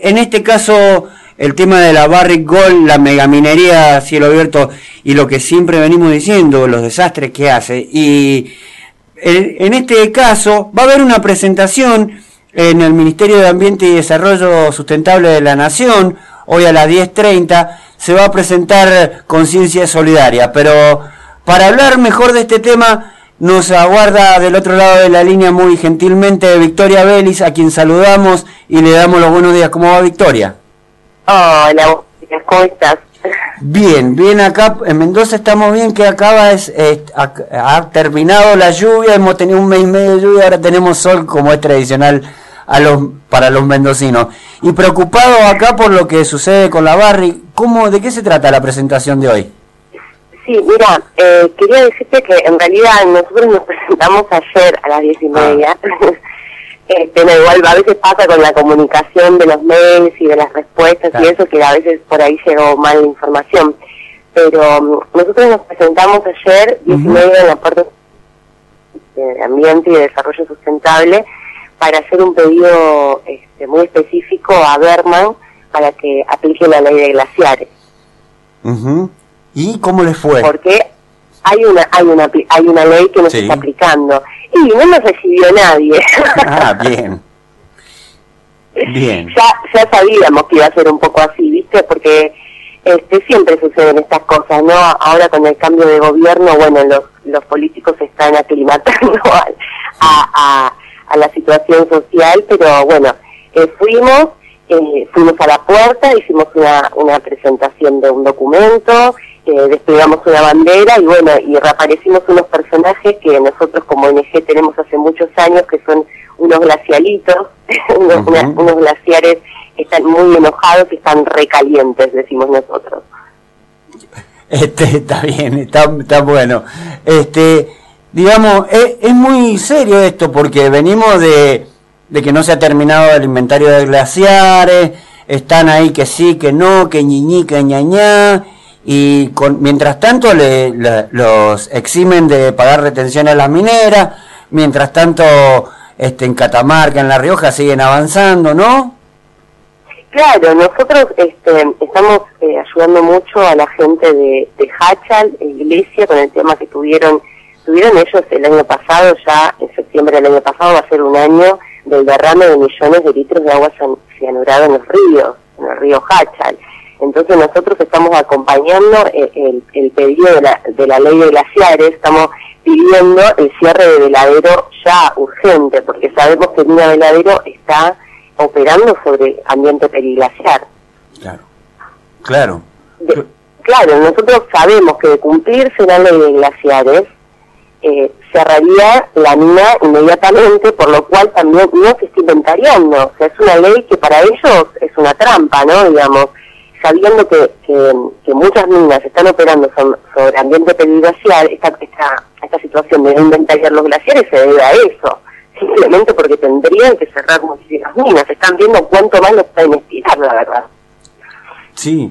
En este caso, el tema de la Barrick Gold, la megaminería a cielo abierto y lo que siempre venimos diciendo, los desastres que hace. Y en este caso va a haber una presentación en el Ministerio de Ambiente y Desarrollo Sustentable de la Nación, hoy a las 10:30, se va a presentar Conciencia Solidaria. Pero para hablar mejor de este tema, nos aguarda del otro lado de la línea muy gentilmente Victoria Vélez, a quien saludamos y le damos los buenos días. ¿Cómo va, Victoria? Hola, ¿cómo estás? Bien, bien acá en Mendoza estamos bien, que ha terminado la lluvia, hemos tenido un mes y medio de lluvia, ahora tenemos sol como es tradicional para los mendocinos. Y preocupado acá por lo que sucede con la Barrick. ¿De qué se trata la presentación de hoy? Sí, mira, quería decirte que en realidad nosotros nos presentamos ayer a las 10:30. No, igual a veces pasa con la comunicación de los mails y de las respuestas, claro, y eso, que a veces por ahí llegó mal la información. Pero nosotros nos presentamos ayer 10:30 en la Puerta de Ambiente y de Desarrollo Sustentable para hacer un pedido muy específico a Berman para que aplique la ley de glaciares. ¿Y cómo les fue? Porque hay una ley que no se está aplicando y no nos recibió nadie. Ah, bien. Bien. Ya sabíamos que iba a ser un poco así, ¿viste? Porque siempre suceden estas cosas, ¿no? Ahora con el cambio de gobierno, bueno, los políticos se están aclimatando a la situación social, pero bueno, fuimos a la puerta, hicimos una presentación de un documento, desplegamos una bandera y bueno, y reaparecimos unos personajes que nosotros como ONG tenemos hace muchos años, que son unos glacialitos, unos glaciares que están muy enojados y están recalientes, decimos nosotros. Está bien, está bueno. Digamos, es muy serio esto, porque venimos de que no se ha terminado el inventario de glaciares, están ahí que sí, que no, que ñiñi, que ñañá, y mientras tanto los eximen de pagar retenciones a las mineras, mientras tanto en Catamarca, en La Rioja, siguen avanzando, ¿no? Claro, nosotros estamos ayudando mucho a la gente de Hachal, Iglesia, con el tema que tuvieron ellos el año pasado, ya en septiembre del año pasado va a ser un año del derrame de millones de litros de agua cianurada en los ríos, en el río Hachal. Entonces nosotros estamos acompañando el pedido de la ley de glaciares, estamos pidiendo el cierre de veladero ya urgente, porque sabemos que el veladero está operando sobre ambiente periglaciar. Claro. Claro, nosotros sabemos que de cumplirse la ley de glaciares, cerraría la mina inmediatamente, por lo cual también no se está inventariando. O sea, es una ley que para ellos es una trampa, ¿no? Digamos, sabiendo que muchas minas están operando sobre ambiente periglaciar, esta situación de no inventariar los glaciares se debe a eso, simplemente porque tendrían que cerrar muchísimas minas. Están viendo cuánto más los pueden estirar, la verdad. Sí.